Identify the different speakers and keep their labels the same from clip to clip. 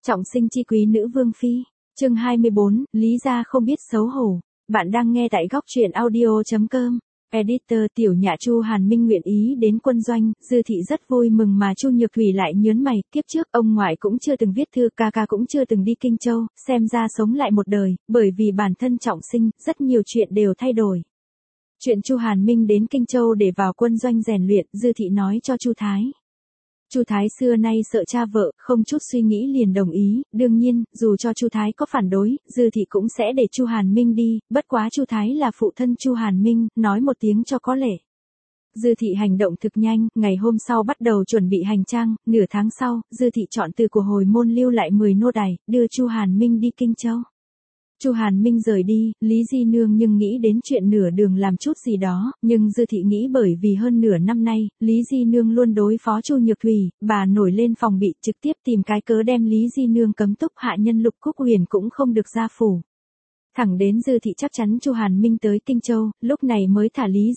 Speaker 1: Trọng sinh chi quý nữ vương phi. Chương 24, Lý gia không biết xấu hổ. Bạn đang nghe tại góc truyện audio.com. Editor Tiểu Nhã. Chu Hàn Minh nguyện ý đến quân doanh, Dư Thị rất vui mừng mà Chu Nhược Thủy lại nhớn mày, kiếp trước ông ngoại cũng chưa từng viết thư, ca cũng chưa từng đi Kinh Châu, xem ra sống lại một đời, bởi vì bản thân trọng sinh, rất nhiều chuyện đều thay đổi. Chuyện Chu Hàn Minh đến Kinh Châu để vào quân doanh rèn luyện, Dư Thị nói cho Chu Thái. Chu Thái xưa nay sợ cha vợ, không chút suy nghĩ liền đồng ý, đương nhiên, dù cho Chu Thái có phản đối, Dư Thị cũng sẽ để Chu Hàn Minh đi, bất quá Chu Thái là phụ thân Chu Hàn Minh, nói một tiếng cho có lệ. Dư Thị hành động thực nhanh, ngày hôm sau bắt đầu chuẩn bị hành trang, nửa tháng sau, Dư Thị chọn từ của hồi môn lưu lại 10 nô đày, đưa Chu Hàn Minh đi Kinh Châu. Chu Hàn Minh rời đi, Lý Di Nương nhưng nghĩ đến chuyện nửa đường làm chút gì đó, nhưng Dư Thị nghĩ bởi vì hơn nửa năm nay, Lý Di Nương luôn đối phó Chu Nhược Thủy, bà nổi lên phòng bị, trực tiếp tìm cái cớ đem Lý Di Nương cấm túc, hạ nhân Lục Cúc Huyền cũng không được ra phủ. Thẳng đến Dư Thị chắc chắn Chu Hàn Minh tới Kinh Châu, lúc này mới thả Lý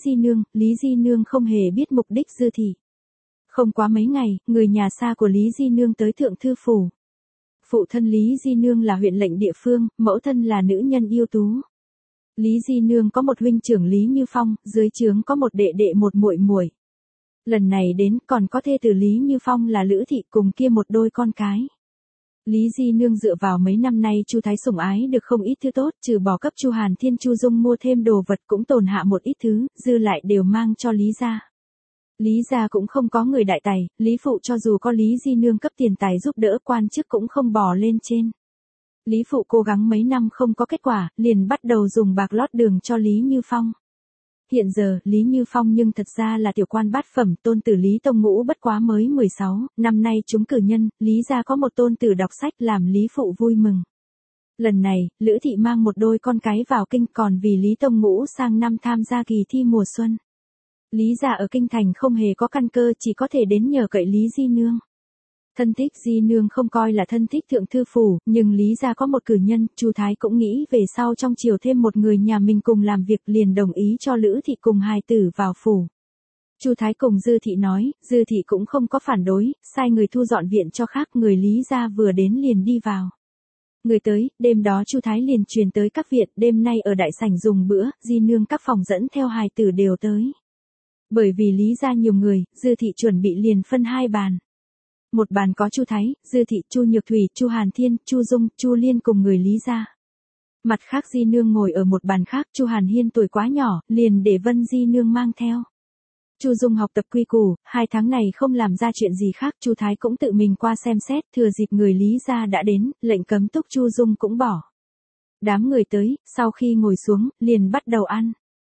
Speaker 1: Di Nương không hề biết mục đích Dư Thị. Không quá mấy ngày, người nhà xa của Lý Di Nương tới Thượng Thư Phủ. Phụ thân Lý Di Nương là huyện lệnh địa phương, mẫu thân là nữ nhân ưu tú. Lý Di Nương có một huynh trưởng Lý Như Phong, dưới trướng có một đệ đệ một muội muội. Lần này đến còn có thê tử Lý Như Phong là Lữ Thị cùng kia một đôi con cái. Lý Di Nương dựa vào mấy năm nay Chu Thái sủng ái được không ít thứ tốt, trừ bỏ cấp Chu Hàn Thiên Chu Dung mua thêm đồ vật cũng tồn hạ một ít thứ, dư lại đều mang cho Lý gia. Lý gia cũng không có người đại tài, Lý Phụ cho dù có Lý Di Nương cấp tiền tài giúp đỡ quan chức cũng không bò lên trên. Lý Phụ cố gắng mấy năm không có kết quả, liền bắt đầu dùng bạc lót đường cho Lý Như Phong. Hiện giờ, Lý Như Phong nhưng thật ra là tiểu quan bát phẩm, tôn tử Lý Tông Ngũ bất quá mới 16, năm nay trúng cử nhân, Lý gia có một tôn tử đọc sách làm Lý Phụ vui mừng. Lần này, Lữ Thị mang một đôi con cái vào kinh còn vì Lý Tông Ngũ sang năm tham gia kỳ thi mùa xuân. Lý gia ở kinh thành không hề có căn cơ, chỉ có thể đến nhờ cậy Lý Di Nương. Thân thích Di Nương không coi là thân thích Thượng Thư Phủ, nhưng Lý gia có một cử nhân, Chu Thái cũng nghĩ về sau trong triều thêm một người nhà mình cùng làm việc, liền đồng ý cho Lữ Thị cùng hài tử vào phủ. Chu Thái cùng Dư Thị nói, Dư Thị cũng không có phản đối, sai người thu dọn viện cho khác, người Lý gia vừa đến liền đi vào. Người tới, đêm đó Chu Thái liền truyền tới các viện, đêm nay ở đại sảnh dùng bữa, Di Nương các phòng dẫn theo hài tử đều tới. Bởi vì Lý gia nhiều người, Dư Thị chuẩn bị liền phân hai bàn. Một bàn có Chu Thái, Dư Thị, Chu Nhược Thủy, Chu Hàn Thiên, Chu Dung, Chu Liên cùng người Lý gia. Mặt khác Di Nương ngồi ở một bàn khác, Chu Hàn Hiên tuổi quá nhỏ, liền để Vân Di Nương mang theo. Chu Dung học tập quy củ, 2 tháng này không làm ra chuyện gì khác, Chu Thái cũng tự mình qua xem xét, thừa dịp người Lý gia đã đến, lệnh cấm túc Chu Dung cũng bỏ. Đám người tới, sau khi ngồi xuống, liền bắt đầu ăn.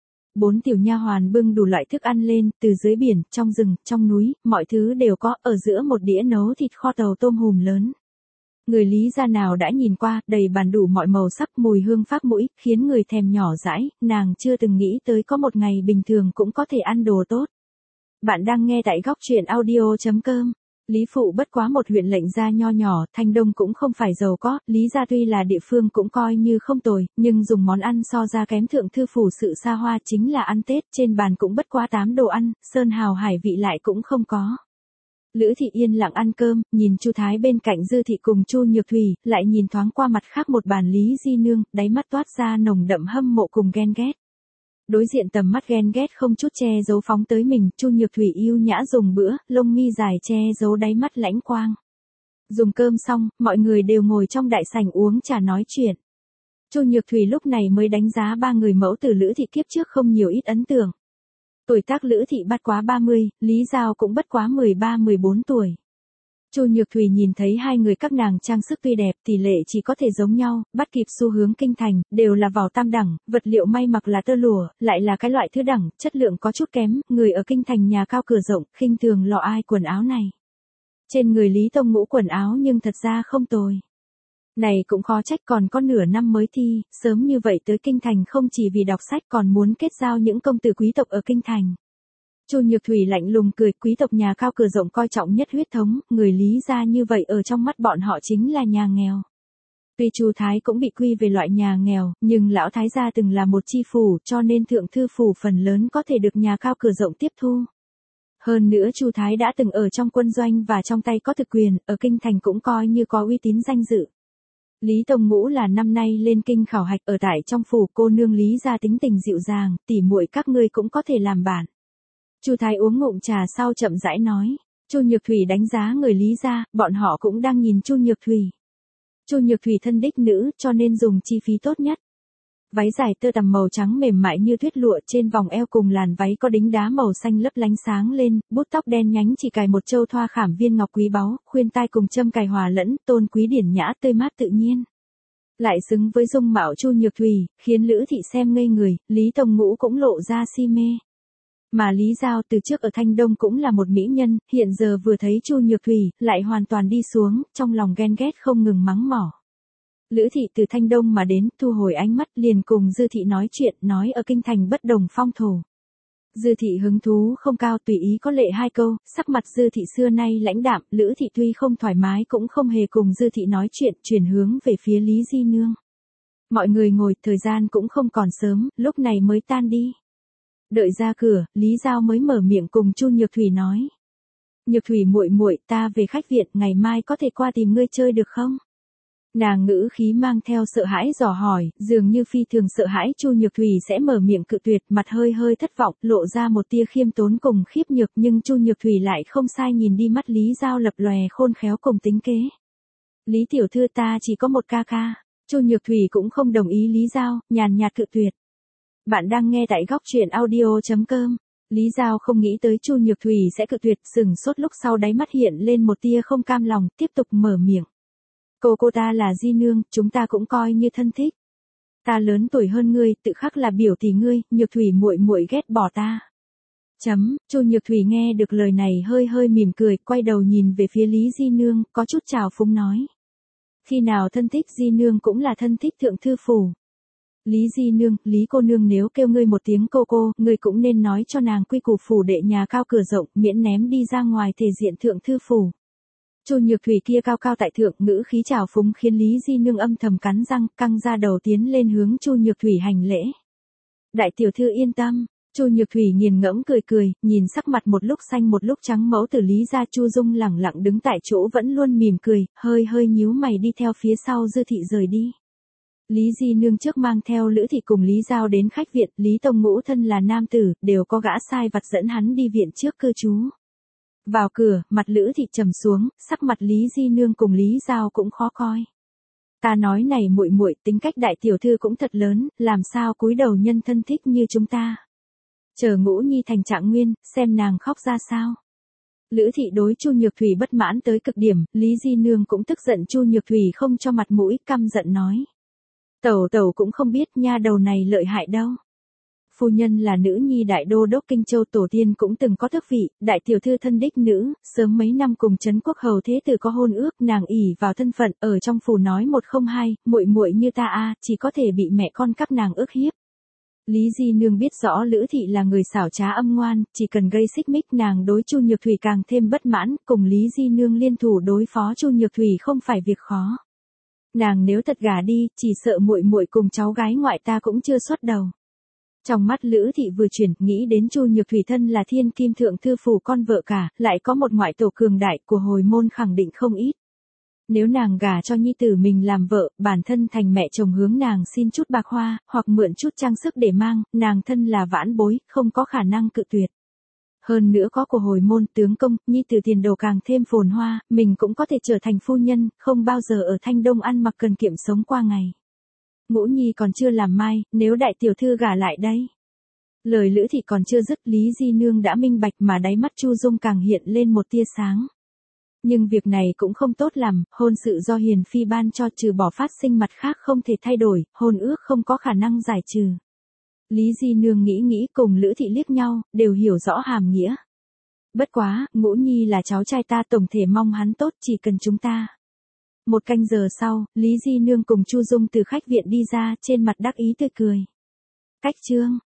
Speaker 1: 4 tiểu nha hoàn bưng đủ loại thức ăn lên, từ dưới biển, trong rừng, trong núi, mọi thứ đều có, ở giữa một đĩa nấu thịt kho tàu tôm hùm lớn. Người Lý gia nào đã nhìn qua, đầy bàn đủ mọi màu sắc, mùi hương phác mũi, khiến người thèm nhỏ dãi, nàng chưa từng nghĩ tới có một ngày bình thường cũng có thể ăn đồ tốt. Bạn đang nghe tại góc truyện audio.com. Lý Phụ bất quá một huyện lệnh gia nho nhỏ, Thanh Đông cũng không phải giàu có, Lý gia tuy là địa phương cũng coi như không tồi, nhưng dùng món ăn so ra kém Thượng Thư Phủ sự xa hoa chính là ăn Tết, trên bàn cũng bất quá 8 đồ ăn, sơn hào hải vị lại cũng không có. Lữ Thị yên lặng ăn cơm, nhìn Chu Thái bên cạnh Dư Thị cùng Chu Nhược Thủy, lại nhìn thoáng qua mặt khác một bàn Lý Di Nương, đáy mắt toát ra nồng đậm hâm mộ cùng ghen ghét. Đối diện tầm mắt ghen ghét không chút che giấu phóng tới mình, Chu Nhược Thủy yêu nhã dùng bữa, lông mi dài che giấu đáy mắt lãnh quang. Dùng cơm xong, mọi người đều ngồi trong đại sảnh uống trà nói chuyện. Chu Nhược Thủy lúc này mới đánh giá 3 người mẫu tử Lữ Thị kiếp trước không nhiều ít ấn tượng. Tuổi tác Lữ Thị bất quá 30, Lý Giao cũng bất quá 13-14 tuổi. Chu Nhược Thủy nhìn thấy 2 người các nàng trang sức tuy đẹp, tỷ lệ chỉ có thể giống nhau, bắt kịp xu hướng kinh thành, đều là vào tam đẳng, vật liệu may mặc là tơ lụa, lại là cái loại thứ đẳng, chất lượng có chút kém, người ở kinh thành nhà cao cửa rộng, khinh thường lọ ai quần áo này. Trên người Lý Tông Ngũ quần áo nhưng thật ra không tồi. Này cũng khó trách, còn có nửa năm mới thi, sớm như vậy tới kinh thành không chỉ vì đọc sách còn muốn kết giao những công tử quý tộc ở kinh thành. Chu Nhược Thủy lạnh lùng cười, quý tộc nhà cao cửa rộng coi trọng nhất huyết thống, người Lý gia như vậy ở trong mắt bọn họ chính là nhà nghèo. Tuy Chu Thái cũng bị quy về loại nhà nghèo, nhưng lão thái gia từng là một chi phủ, cho nên Thượng Thư Phủ phần lớn có thể được nhà cao cửa rộng tiếp thu. Hơn nữa Chu Thái đã từng ở trong quân doanh và trong tay có thực quyền, ở kinh thành cũng coi như có uy tín danh dự. Lý Tông Ngũ là năm nay lên kinh khảo hạch ở tại trong phủ, cô nương Lý gia tính tình dịu dàng, tỉ muội các ngươi cũng có thể làm bạn. Chu Thái uống ngụm trà sau chậm rãi nói. Chu Nhược Thủy đánh giá người Lý gia, bọn họ cũng đang nhìn Chu Nhược Thủy. Chu Nhược Thủy thân đích nữ, cho nên dùng chi phí tốt nhất. Váy dài tơ tằm màu trắng mềm mại như tuyết lụa, trên vòng eo cùng làn váy có đính đá màu xanh lấp lánh sáng lên, bút tóc đen nhánh chỉ cài một châu thoa khảm viên ngọc quý báu, khuyên tai cùng châm cài hòa lẫn, tôn quý điển nhã tươi mát tự nhiên. Lại xứng với dung mạo Chu Nhược Thủy, khiến Lữ thị xem ngây người, Lý Tông Ngũ cũng lộ ra si mê. Mà Lý Giao từ trước ở Thanh Đông cũng là một mỹ nhân, hiện giờ vừa thấy Chu Nhược Thủy, lại hoàn toàn đi xuống, trong lòng ghen ghét không ngừng mắng mỏ. Lữ thị từ Thanh Đông mà đến, thu hồi ánh mắt liền cùng Dư thị nói chuyện, nói ở kinh thành bất đồng phong thổ. Dư thị hứng thú không cao, tùy ý có lệ hai câu, sắc mặt Dư thị xưa nay lãnh đạm, Lữ thị tuy không thoải mái cũng không hề cùng Dư thị nói chuyện, chuyển hướng về phía Lý Di Nương. Mọi người ngồi, thời gian cũng không còn sớm, lúc này mới tan đi. Đợi ra cửa, Lý Giao mới mở miệng cùng Chu Nhược Thủy nói. Nhược Thủy muội muội, ta về khách viện, ngày mai có thể qua tìm ngươi chơi được không? Nàng ngữ khí mang theo sợ hãi dò hỏi, dường như phi thường sợ hãi Chu Nhược Thủy sẽ mở miệng cự tuyệt, mặt hơi hơi thất vọng, lộ ra một tia khiêm tốn cùng khiếp nhược, nhưng Chu Nhược Thủy lại không sai, nhìn đi mắt Lý Giao lập lòe khôn khéo cùng tính kế. Lý tiểu thư, ta chỉ có một ca ca. Chu Nhược Thủy cũng không đồng ý Lý Giao, nhàn nhạt cự tuyệt. Bạn đang nghe tại góc truyện audio.com. Lý Giao không nghĩ tới Chu Nhược Thủy sẽ cự tuyệt, sừng sốt, lúc sau đáy mắt hiện lên một tia không cam lòng, tiếp tục mở miệng. Cô ta là Di Nương, chúng ta cũng coi như thân thích. Ta lớn tuổi hơn ngươi, tự khắc là biểu tỷ ngươi, Nhược Thủy muội muội ghét bỏ ta. Chu Nhược Thủy nghe được lời này hơi hơi mỉm cười, quay đầu nhìn về phía Lý Di Nương, có chút trào phúng nói. Khi nào thân thích Di Nương cũng là thân thích thượng thư phủ. Lý Di Nương, Lý cô nương nếu kêu ngươi một tiếng cô, ngươi cũng nên nói cho nàng quy củ phủ đệ nhà cao cửa rộng, miễn ném đi ra ngoài thể diện thượng thư phủ. Chu Nhược Thủy kia cao cao tại thượng, ngữ khí trào phúng khiến Lý Di Nương âm thầm cắn răng, căng ra đầu tiến lên hướng Chu Nhược Thủy hành lễ. Đại tiểu thư yên tâm. Chu Nhược Thủy nghiền ngẫm cười, nhìn sắc mặt một lúc xanh một lúc trắng mẫu tử Lý gia Chu Dung lẳng lặng đứng tại chỗ vẫn luôn mỉm cười, hơi hơi nhíu mày đi theo phía sau Dư thị rời đi. Lý Di Nương trước mang theo Lữ thị cùng Lý Giao đến khách viện, Lý Tông Ngũ thân là nam tử, đều có gã sai vặt dẫn hắn đi viện trước cư trú. Vào cửa, mặt Lữ thị trầm xuống, sắc mặt Lý Di Nương cùng Lý Giao cũng khó coi. Ta nói này muội muội, tính cách đại tiểu thư cũng thật lớn, làm sao cúi đầu nhân thân thích như chúng ta. Chờ Ngũ Nhi thành trạng nguyên, xem nàng khóc ra sao. Lữ thị đối Chu Nhược Thủy bất mãn tới cực điểm, Lý Di Nương cũng tức giận Chu Nhược Thủy không cho mặt mũi, căm giận nói. Tẩu cũng không biết nha đầu này lợi hại đâu. Phu nhân là nữ nhi đại đô đốc Kinh Châu, tổ tiên cũng từng có tước vị, đại tiểu thư thân đích nữ, sớm mấy năm cùng Trấn Quốc hầu thế tử có hôn ước, nàng ỷ vào thân phận, ở trong phủ nói một không hai, muội muội như ta chỉ có thể bị mẹ con các nàng ức hiếp. Lý Di Nương biết rõ Lữ thị là người xảo trá âm ngoan, chỉ cần gây xích mích nàng đối Chu Nhược Thủy càng thêm bất mãn, cùng Lý Di Nương liên thủ đối phó Chu Nhược Thủy không phải việc khó. Nàng nếu thật gả đi, chỉ sợ muội muội cùng cháu gái ngoại ta cũng chưa xuất đầu. Trong mắt Lữ thị vừa chuyển, nghĩ đến Chu Nhược Thủy thân là thiên kim thượng thư phủ con vợ cả, lại có một ngoại tổ cường đại của hồi môn khẳng định không ít. Nếu nàng gả cho nhi tử mình làm vợ, bản thân thành mẹ chồng hướng nàng xin chút bạc hoa, hoặc mượn chút trang sức để mang, nàng thân là vãn bối, không có khả năng cự tuyệt. Hơn nữa có của hồi môn tướng công, nhi tử tiền đồ càng thêm phồn hoa, mình cũng có thể trở thành phu nhân, không bao giờ ở Thanh Đông ăn mặc cần kiệm sống qua ngày. Ngũ Nhi còn chưa làm mai, nếu đại tiểu thư gả lại đây. Lời Lữ thị còn chưa dứt, Lý Di Nương đã minh bạch mà đáy mắt Chu Dung càng hiện lên một tia sáng. Nhưng việc này cũng không tốt làm, hôn sự do hiền phi ban cho, trừ bỏ phát sinh mặt khác không thể thay đổi, hôn ước không có khả năng giải trừ. Lý Di Nương nghĩ cùng Lữ thị liếc nhau, đều hiểu rõ hàm nghĩa. Bất quá, Ngũ Nhi là cháu trai ta, tổng thể mong hắn tốt, chỉ cần chúng ta. Một canh giờ sau, Lý Di Nương cùng Chu Dung từ khách viện đi ra, trên mặt đắc ý tươi cười. Cách chương